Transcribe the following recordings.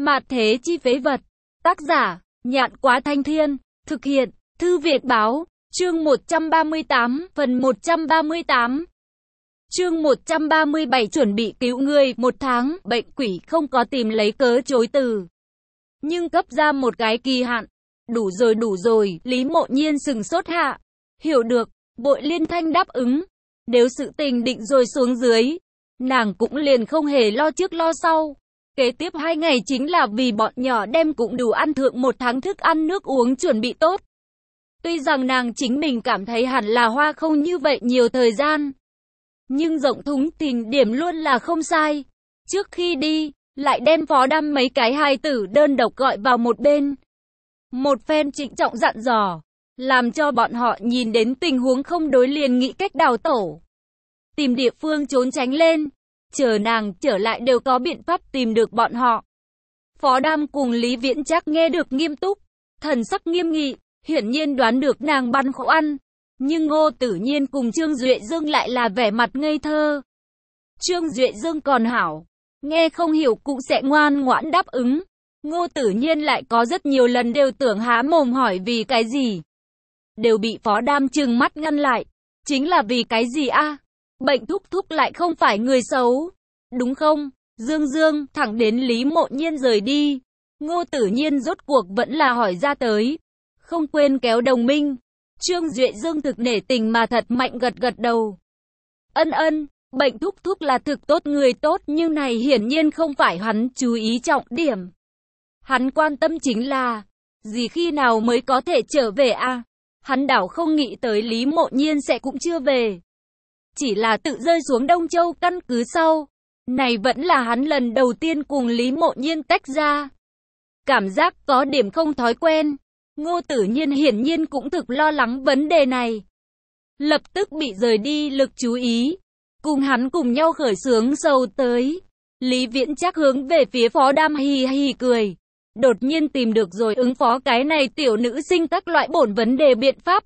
Mạt thế chi phế vật. Tác giả, Nhạn Quá Thanh Thiên. Thực hiện, Thư Việt Báo. Chương 138, phần 138. Chương 137 chuẩn bị cứu người 1 tháng, bệnh quỷ không có tìm lấy cớ chối từ. Nhưng cấp ra một cái kỳ hạn. Đủ rồi, Lý Mộ Nhiên sừng sốt hạ. Hiểu được, vội liên thanh đáp ứng. Nếu sự tình định rồi xuống dưới, nàng cũng liền không hề lo trước lo sau. Kế tiếp 2 ngày chính là vì bọn nhỏ đem cũng đủ ăn thượng 1 tháng thức ăn nước uống chuẩn bị tốt. Tuy rằng nàng chính mình cảm thấy hẳn là hoa không như vậy nhiều thời gian. Nhưng rộng thúng tình điểm luôn là không sai. Trước khi đi, lại đem Phó Đam mấy cái hài tử đơn độc gọi vào một bên. Một phen trịnh trọng dặn dò, làm cho bọn họ nhìn đến tình huống không đối liền nghĩ cách đào tổ. Tìm địa phương trốn tránh lên, chờ nàng trở lại đều có biện pháp tìm được bọn họ. Phó Đam cùng Lý Viễn Trác nghe được nghiêm túc, thần sắc nghiêm nghị, hiển nhiên đoán được nàng băn khoăn. Nhưng Ngô Tử Nhiên cùng Trương Duệ Dương lại là vẻ mặt ngây thơ. Trương Duệ Dương còn hảo, nghe không hiểu cũng sẽ ngoan ngoãn đáp ứng. Ngô Tử Nhiên lại có rất nhiều lần đều tưởng há mồm hỏi vì cái gì. Đều bị Phó Đam trừng mắt ngăn lại. Chính là vì cái gì a? Bệnh thúc thúc lại không phải người xấu, đúng không? Dương Dương, thẳng đến Lý Mộ Nhiên rời đi. Ngô Tử Nhiên rốt cuộc vẫn là hỏi ra tới. Không quên kéo đồng minh. Trương Duệ Dương thực nể tình mà thật mạnh gật gật đầu. Ân, bệnh thúc thúc là thực tốt người tốt nhưng này hiển nhiên không phải hắn chú ý trọng điểm. Hắn quan tâm chính là, gì khi nào mới có thể trở về a? Hắn đảo không nghĩ tới Lý Mộ Nhiên sẽ cũng chưa về. Chỉ là tự rơi xuống Đông Châu căn cứ sau. Này vẫn là hắn lần đầu tiên cùng Lý Mộ Nhiên tách ra. Cảm giác có điểm không thói quen. Ngô Tử Nhiên hiển nhiên cũng thực lo lắng vấn đề này. Lập tức bị rời đi lực chú ý. Cùng hắn cùng nhau khởi xướng sâu tới. Lý Viễn Trác hướng về phía Phó Đam hì hì cười. Đột nhiên tìm được rồi ứng phó cái này tiểu nữ sinh các loại bổn vấn đề biện pháp.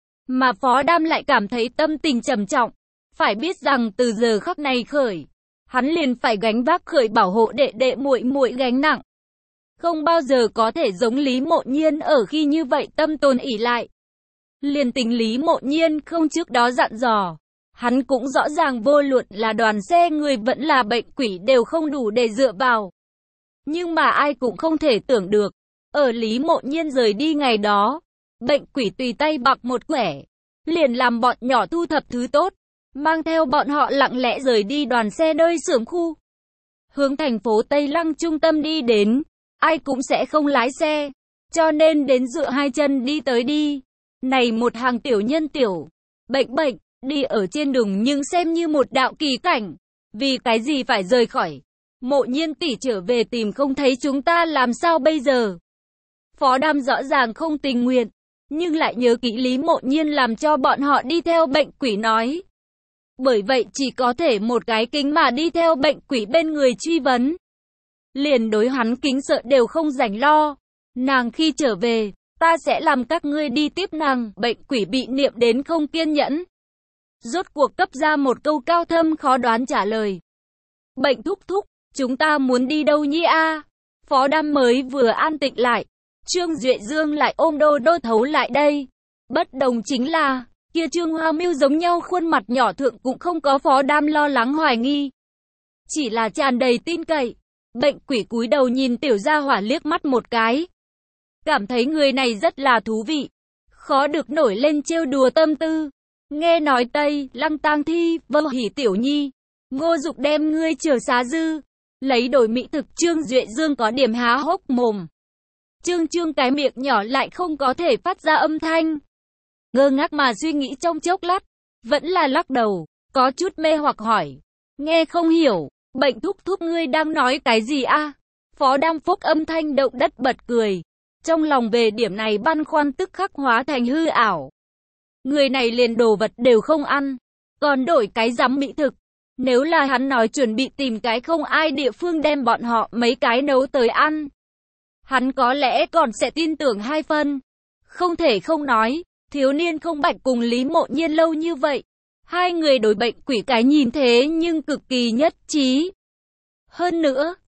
Mà Phó Đam lại cảm thấy tâm tình trầm trọng. Phải biết rằng từ giờ khắc này khởi, hắn liền phải gánh vác khởi bảo hộ đệ đệ muội muội gánh nặng. Không bao giờ có thể giống Lý Mộ Nhiên ở khi như vậy tâm tồn ỷ lại. Liền tình Lý Mộ Nhiên không trước đó dặn dò. Hắn cũng rõ ràng vô luận là đoàn xe người vẫn là bệnh quỷ đều không đủ để dựa vào. Nhưng mà ai cũng không thể tưởng được. Ở Lý Mộ Nhiên rời đi ngày đó, bệnh quỷ tùy tay bạc một quẻ. Liền làm bọn nhỏ thu thập thứ tốt. Mang theo bọn họ lặng lẽ rời đi đoàn xe nơi xưởng khu. Hướng thành phố Tây Lăng trung tâm đi đến. Ai cũng sẽ không lái xe. Cho nên đến dựa hai chân đi tới đi. Này một hàng tiểu nhân tiểu. Bệnh đi ở trên đường nhưng xem như một đạo kỳ cảnh. Vì cái gì phải rời khỏi. Mộ Nhiên tỷ trở về tìm không thấy chúng ta làm sao bây giờ. Phó Đam rõ ràng không tình nguyện. Nhưng lại nhớ kỹ Lý Mộ Nhiên làm cho bọn họ đi theo bệnh quỷ nói. Bởi vậy chỉ có thể một cái kính mà đi theo bệnh quỷ bên người truy vấn. Liền đối hắn kính sợ đều không rảnh lo. Nàng khi trở về, ta sẽ làm các ngươi đi tiếp nàng. Bệnh quỷ bị niệm đến không kiên nhẫn. Rốt cuộc cấp ra một câu cao thâm khó đoán trả lời. Bệnh thúc thúc, chúng ta muốn đi đâu nhi a? Phó Đam mới vừa an tịnh lại. Trương Duệ Dương lại ôm đô thấu lại đây. Bất đồng chính là, kia Trương Hoa Miêu giống nhau khuôn mặt nhỏ thượng cũng không có Phó Đam lo lắng hoài nghi. Chỉ là tràn đầy tin cậy. Bệnh quỷ cúi đầu nhìn tiểu gia hỏa liếc mắt một cái. Cảm thấy người này rất là thú vị. Khó được nổi lên trêu đùa tâm tư. Nghe nói Tây Lăng tang thi, vơ hỉ tiểu nhi. Ngô Dục đem ngươi trở xá dư. Lấy đổi mỹ thực. Trương Duệ Dương có điểm há hốc mồm. Trương cái miệng nhỏ lại không có thể phát ra âm thanh. Ngơ ngác mà suy nghĩ trong chốc lát. Vẫn là lắc đầu. Có chút mê hoặc hỏi. Nghe không hiểu. Bệnh thúc thúc ngươi đang nói cái gì a? Phó Đam Phúc âm thanh động đất bật cười. Trong lòng về điểm này băn khoăn tức khắc hóa thành hư ảo. Người này liền đồ vật đều không ăn. Còn đổi cái rắm mỹ thực. Nếu là hắn nói chuẩn bị tìm cái không ai địa phương đem bọn họ mấy cái nấu tới ăn. Hắn có lẽ còn sẽ tin tưởng 2 phân. Không thể không nói. Thiếu niên không bạch cùng Lý Mộ Nhiên lâu như vậy. 2 người đối bệnh quỷ cái nhìn thế nhưng cực kỳ nhất trí. Hơn nữa,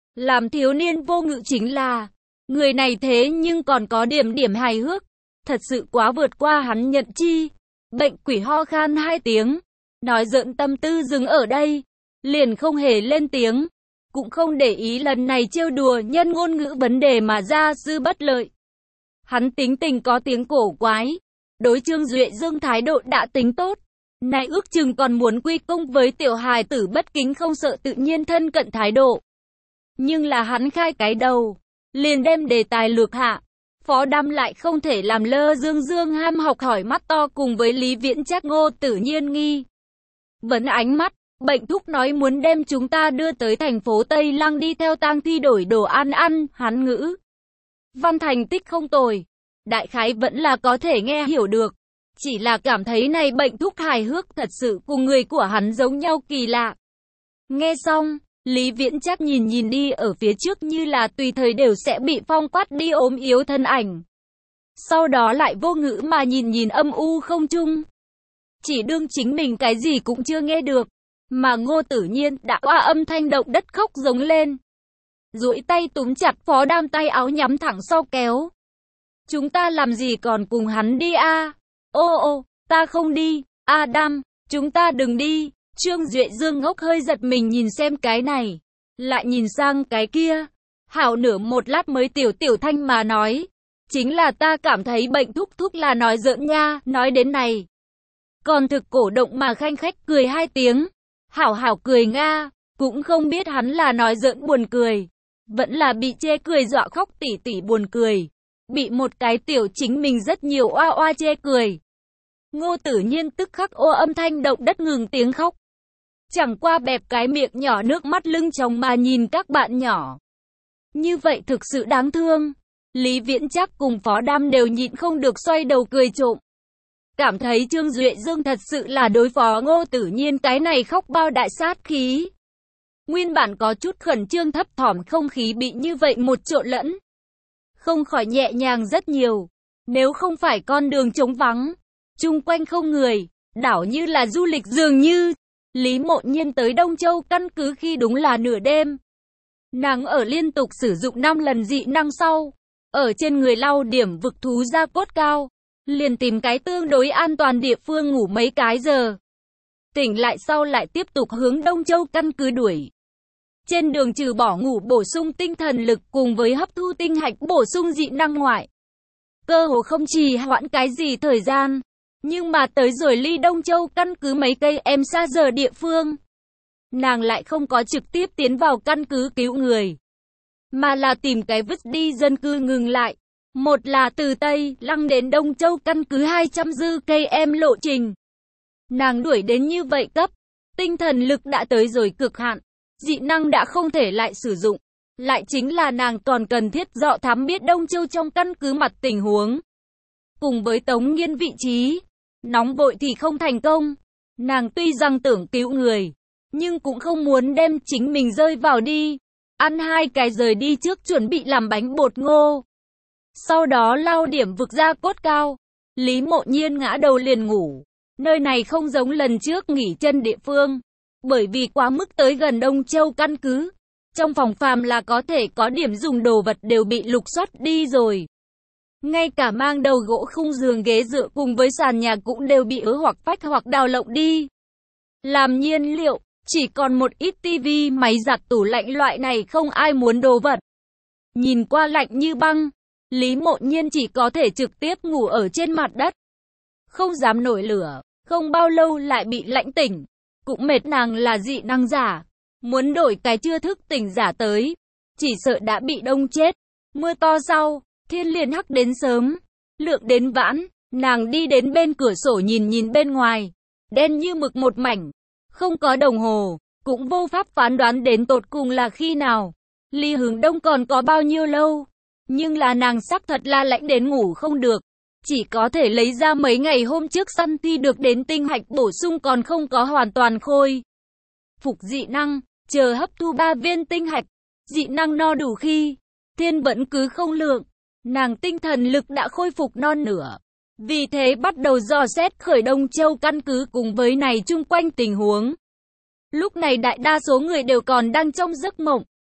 Làm thiếu niên vô ngự chính là, người này thế nhưng còn có điểm điểm hài hước, thật sự quá vượt qua hắn nhận chi. Bệnh quỷ ho khan 2 tiếng, nói giỡn tâm tư dừng ở đây, liền không hề lên tiếng, cũng không để ý lần này trêu đùa nhân ngôn ngữ vấn đề mà gia sư bất lợi. Hắn tính tình có tiếng cổ quái, đối Trương Duệ Dương thái độ đã tính tốt, nay ước chừng còn muốn quy công với tiểu hài tử bất kính không sợ tự nhiên thân cận thái độ. Nhưng là hắn khai cái đầu, liền đem đề tài lược hạ. Phó Đam lại không thể làm lơ Dương Dương ham học hỏi mắt to cùng với Lý Viễn Trác Ngô Tử Nhiên nghi vấn ánh mắt. Bệnh thúc nói muốn đem chúng ta đưa tới thành phố Tây Lăng đi theo tang thi đổi đồ ăn ăn, hắn ngữ văn thành tích không tồi, đại khái vẫn là có thể nghe hiểu được. Chỉ là cảm thấy này bệnh thúc hài hước thật sự cùng người của hắn giống nhau kỳ lạ. Nghe xong, Lý Viễn Trác nhìn nhìn đi ở phía trước như là tùy thời đều sẽ bị phong quát đi ốm yếu thân ảnh. Sau đó lại vô ngữ mà nhìn nhìn âm u không trung. Chỉ đương chính mình cái gì cũng chưa nghe được. Mà Ngô Tử Nhiên đã qua âm thanh động đất khóc giống lên. Duỗi tay túm chặt Phó Đam tay áo nhắm thẳng sau kéo. Chúng ta làm gì còn cùng hắn đi a? Ô, ta không đi, Đam, chúng ta đừng đi. Trương Duệ Dương ngốc hơi giật mình nhìn xem cái này, lại nhìn sang cái kia. Hảo nửa một lát mới tiểu thanh mà nói. Chính là ta cảm thấy bệnh thúc thúc là nói giỡn nha, nói đến này. Còn thực cổ động mà khanh khách cười 2 tiếng. Hảo cười nga, cũng không biết hắn là nói giỡn buồn cười, vẫn là bị chê cười dọa khóc tỉ buồn cười. Bị một cái tiểu chính mình rất nhiều oa chê cười. Ngô Tử Nhiên tức khắc ô âm thanh động đất ngừng tiếng khóc. Chẳng qua bẹp cái miệng nhỏ nước mắt lưng tròng mà nhìn các bạn nhỏ. Như vậy thực sự đáng thương. Lý Viễn Trác cùng Phó Đam đều nhịn không được xoay đầu cười trộm. Cảm thấy Trương Duệ Dương thật sự là đối phó Ngô Tử Nhiên cái này khóc bao đại sát khí. Nguyên bản có chút khẩn trương thấp thỏm không khí bị như vậy một trộn lẫn. Không khỏi nhẹ nhàng rất nhiều. Nếu không phải con đường trống vắng, chung quanh không người, đảo như là du lịch dường như. Lý Mộ Nhiên tới Đông Châu căn cứ khi đúng là nửa đêm. Nàng ở liên tục sử dụng 5 lần dị năng sau, ở trên người lau điểm vực thú da cốt cao, liền tìm cái tương đối an toàn địa phương ngủ mấy cái giờ. Tỉnh lại sau lại tiếp tục hướng Đông Châu căn cứ đuổi. Trên đường trừ bỏ ngủ bổ sung tinh thần lực cùng với hấp thu tinh hạch bổ sung dị năng ngoại, cơ hồ không trì hoãn cái gì thời gian. Nhưng mà tới rồi ly Đông Châu căn cứ mấy cây em xa giờ địa phương, nàng lại không có trực tiếp tiến vào căn cứ cứu người, mà là tìm cái vứt đi dân cư ngừng lại. Một là từ Tây Lăng đến Đông Châu căn cứ 200 dư cây em lộ trình. Nàng đuổi đến như vậy cấp, tinh thần lực đã tới rồi cực hạn, dị năng đã không thể lại sử dụng. Lại chính là nàng còn cần thiết dọ thám biết Đông Châu trong căn cứ mặt tình huống. Cùng với Tống Nghiên vị trí, nóng vội thì không thành công. Nàng tuy rằng tưởng cứu người, nhưng cũng không muốn đem chính mình rơi vào đi. Ăn 2 cái rời đi trước chuẩn bị làm bánh bột ngô. Sau đó lau điểm vực da cốt cao. Lý Mộ Nhiên ngã đầu liền ngủ. Nơi này không giống lần trước nghỉ chân địa phương. Bởi vì quá mức tới gần Đông Châu căn cứ. Trong phòng phàm là có thể có điểm dùng đồ vật đều bị lục soát đi rồi. Ngay cả mang đầu gỗ khung giường ghế dựa cùng với sàn nhà cũng đều bị ớ hoặc phách hoặc đào lộng đi. Làm nhiên liệu, chỉ còn một ít tivi, máy giặt, tủ lạnh loại này không ai muốn đồ vật. Nhìn qua lạnh như băng, Lý Mộ Nhiên chỉ có thể trực tiếp ngủ ở trên mặt đất. Không dám nổi lửa, không bao lâu lại bị lạnh tỉnh. Cũng mệt, nàng là dị năng giả. Muốn đổi cái chưa thức tỉnh giả tới, chỉ sợ đã bị đông chết. Mưa to sau, thiên liền hắc đến sớm, lượng đến vãn. Nàng đi đến bên cửa sổ nhìn bên ngoài, đen như mực một mảnh, không có đồng hồ, cũng vô pháp phán đoán đến tột cùng là khi nào. Ly hướng đông còn có bao nhiêu lâu. Nhưng là nàng xác thật là lạnh đến ngủ không được. Chỉ có thể lấy ra mấy ngày hôm trước săn thi được đến tinh hạch bổ sung còn không có hoàn toàn khôi phục dị năng, chờ hấp thu 3 viên tinh hạch, dị năng no đủ khi, thiên vẫn cứ không lượng, nàng tinh thần lực đã khôi phục non nửa. Vì thế bắt đầu dò xét khởi Đông Châu căn cứ cùng với này chung quanh tình huống. Lúc này đại đa số người đều còn đang trong giấc mộng.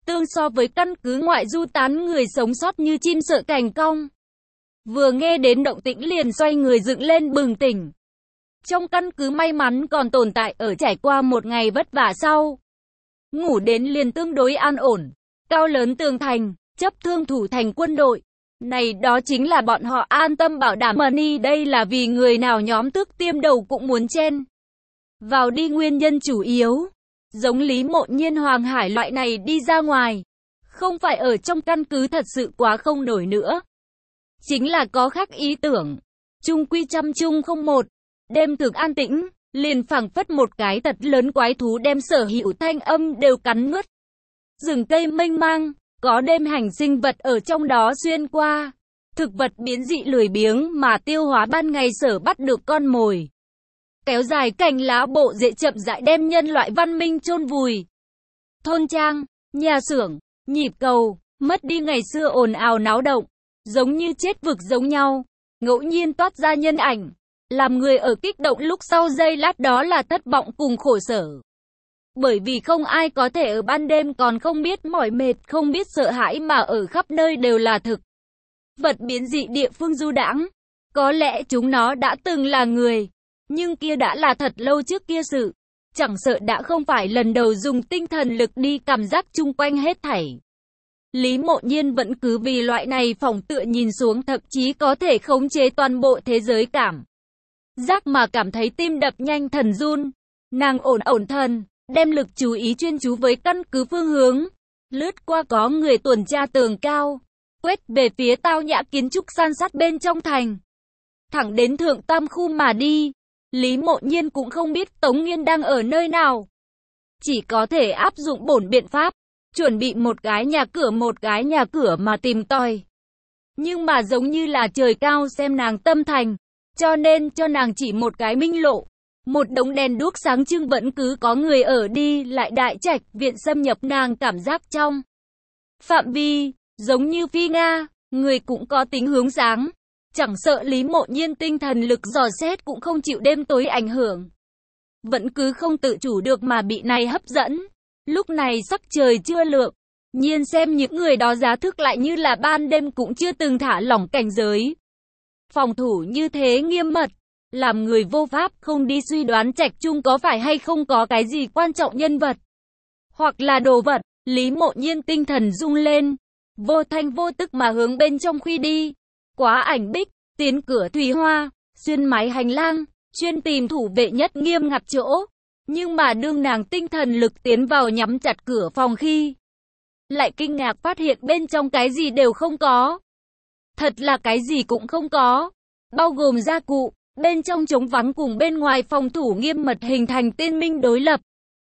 Tương so với căn cứ ngoại du tán người sống sót như chim sợ cành cong. Vừa nghe đến động tĩnh liền xoay người dựng lên bừng tỉnh. Trong căn cứ may mắn còn tồn tại ở trải qua một ngày vất vả sau. Ngủ đến liền tương đối an ổn. Cao lớn tường thành, chấp thương thủ thành quân đội. Này đó chính là bọn họ an tâm bảo đảm money, đây là vì người nào nhóm tước tiêm đầu cũng muốn chen vào đi nguyên nhân chủ yếu. Giống Lý Mộ Nhiên, Hoàng Hải loại này đi ra ngoài, không phải ở trong căn cứ thật sự quá không nổi nữa. Chính là có khác ý tưởng. Trung quy trăm chung không một. Đêm thực an tĩnh, liền phảng phất một cái thật lớn quái thú đem sở hữu thanh âm đều cắn nuốt. Rừng cây mênh mang, có đêm hành sinh vật ở trong đó xuyên qua. Thực vật biến dị lười biếng mà tiêu hóa ban ngày sở bắt được con mồi. Kéo dài cành lá bộ rễ chậm rãi đem nhân loại văn minh chôn vùi. Thôn trang, nhà xưởng, nhịp cầu, mất đi ngày xưa ồn ào náo động, giống như chết vực giống nhau. Ngẫu nhiên toát ra nhân ảnh, làm người ở kích động lúc sau giây lát đó là thất vọng cùng khổ sở. Bởi vì không ai có thể ở ban đêm còn không biết mỏi mệt, không biết sợ hãi mà ở khắp nơi đều là thực vật biến dị địa phương du đãng. Có lẽ chúng nó đã từng là người, nhưng kia đã là thật lâu trước kia sự. Chẳng sợ đã không phải lần đầu dùng tinh thần lực đi cảm giác chung quanh hết thảy. Lý Mộ Nhiên vẫn cứ vì loại này phỏng tựa nhìn xuống, thậm chí có thể khống chế toàn bộ thế giới cảm giác mà cảm thấy tim đập nhanh, thần run. Nàng ổn thần, đem lực chú ý chuyên chú với căn cứ phương hướng. Lướt qua có người tuần tra tường cao, quét về phía tao nhã kiến trúc san sát bên trong thành. Thẳng đến Thượng Tam khu mà đi. Lý Mộ Nhiên cũng không biết Tống Nghiên đang ở nơi nào. Chỉ có thể áp dụng bổn biện pháp, chuẩn bị một cái nhà cửa mà tìm tòi. Nhưng mà giống như là trời cao xem nàng tâm thành, cho nên cho nàng chỉ một cái minh lộ. Một đống đèn đuốc sáng trưng vẫn cứ có người ở đi lại, đại trạch viện xâm nhập nàng cảm giác trong phạm vi, giống như phi Nga, người cũng có tính hướng sáng. Chẳng sợ Lý Mộ Nhiên tinh thần lực dò xét cũng không chịu đêm tối ảnh hưởng. Vẫn cứ không tự chủ được mà bị này hấp dẫn. Lúc này sắc trời chưa lượng, nhiên xem những người đó giá thức lại như là ban đêm cũng chưa từng thả lỏng cảnh giới. Phòng thủ như thế nghiêm mật, làm người vô pháp không đi suy đoán trạch chung có phải hay không có cái gì quan trọng nhân vật. Hoặc là đồ vật. Lý Mộ Nhiên tinh thần rung lên, vô thanh vô tức mà hướng bên trong khuy đi. Quá ảnh bích, tiến cửa thủy hoa, xuyên mái hành lang, chuyên tìm thủ vệ nhất nghiêm ngặt chỗ. Nhưng mà đương nàng tinh thần lực tiến vào nhắm chặt cửa phòng khi, lại kinh ngạc phát hiện bên trong cái gì đều không có. Thật là cái gì cũng không có, bao gồm gia cụ, bên trong trống vắng cùng bên ngoài phòng thủ nghiêm mật hình thành tiên minh đối lập.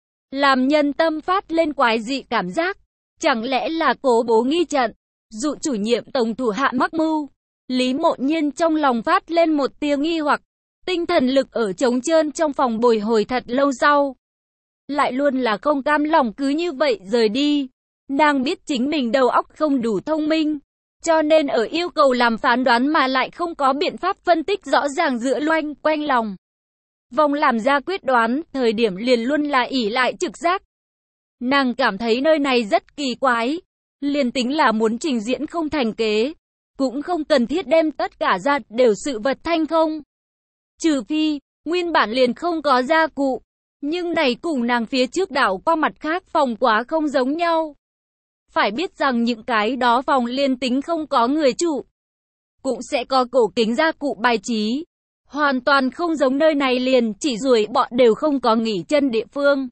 Làm nhân tâm phát lên quái dị cảm giác, chẳng lẽ là cố bố nghi trận, dụ chủ nhiệm tổng thủ hạ mắc mưu. Lý Mộ Nhiên trong lòng phát lên một tia nghi hoặc, tinh thần lực ở trống trơn trong phòng bồi hồi thật lâu sau. Lại luôn là không cam lòng cứ như vậy rời đi. Nàng biết chính mình đầu óc không đủ thông minh, cho nên ở yêu cầu làm phán đoán mà lại không có biện pháp phân tích rõ ràng dựa loanh quanh lòng vòng làm ra quyết đoán, thời điểm liền luôn là ỷ lại trực giác. Nàng cảm thấy nơi này rất kỳ quái, liền tính là muốn trình diễn không thành kế, cũng không cần thiết đem tất cả ra đều sự vật thanh không. Trừ phi, nguyên bản liền không có gia cụ, nhưng này cùng nàng phía trước đảo qua mặt khác phòng quá không giống nhau. Phải biết rằng những cái đó phòng liên tính không có người chủ, cũng sẽ có cổ kính gia cụ bài trí. Hoàn toàn không giống nơi này liền chỉ ruồi bọ đều không có nghỉ chân địa phương.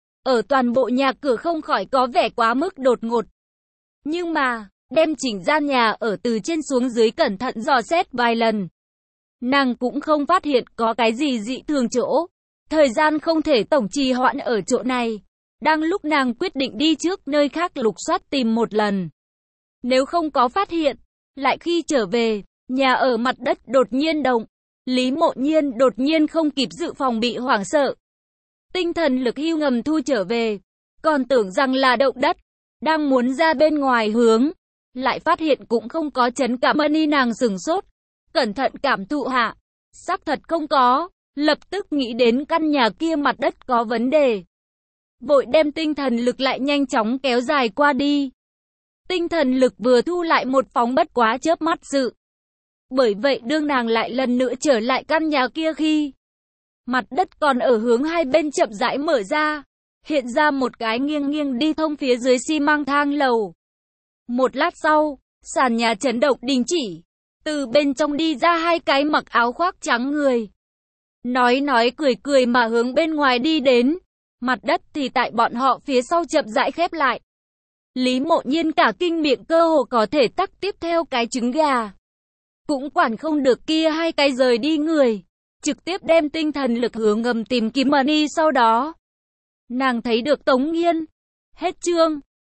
Ở toàn bộ nhà cửa không khỏi có vẻ quá mức đột ngột. Nhưng mà, đem chỉnh gian nhà ở từ trên xuống dưới cẩn thận dò xét vài lần, nàng cũng không phát hiện có cái gì dị thường chỗ. Thời gian không thể tổng trì hoãn ở chỗ này. Đang lúc nàng quyết định đi trước nơi khác lục soát tìm một lần. Nếu không có phát hiện, lại khi trở về, nhà ở mặt đất đột nhiên động. Lý Mộ Nhiên đột nhiên không kịp dự phòng bị hoảng sợ. Tinh thần lực hưu ngầm thu trở về, còn tưởng rằng là động đất, đang muốn ra bên ngoài hướng, lại phát hiện cũng không có chấn cảm ơn, nàng sửng sốt, cẩn thận cảm thụ hạ, xác thật không có, lập tức nghĩ đến căn nhà kia mặt đất có vấn đề. vội đem tinh thần lực lại nhanh chóng kéo dài qua đi. Tinh thần lực vừa thu lại một phóng bất quá chớp mắt sự. Bởi vậy đương nàng lại lần nữa trở lại căn nhà kia khi mặt đất còn ở hướng hai bên chậm rãi mở ra, hiện ra một cái nghiêng nghiêng đi thông phía dưới xi măng thang lầu. Một lát sau, sàn nhà chấn động đình chỉ, từ bên trong đi ra hai cái mặc áo khoác trắng người. Nói cười cười mà hướng bên ngoài đi đến, mặt đất thì tại bọn họ phía sau chậm rãi khép lại. Lý Mộ Nhiên cả kinh miệng cơ hồ có thể tắc tiếp theo cái trứng gà. Cũng quản không được kia hai cái rời đi người, trực tiếp đem tinh thần lực hướng ngầm tìm kiếm Mani sau đó. Nàng thấy được Tống Nghiên. Hết chương.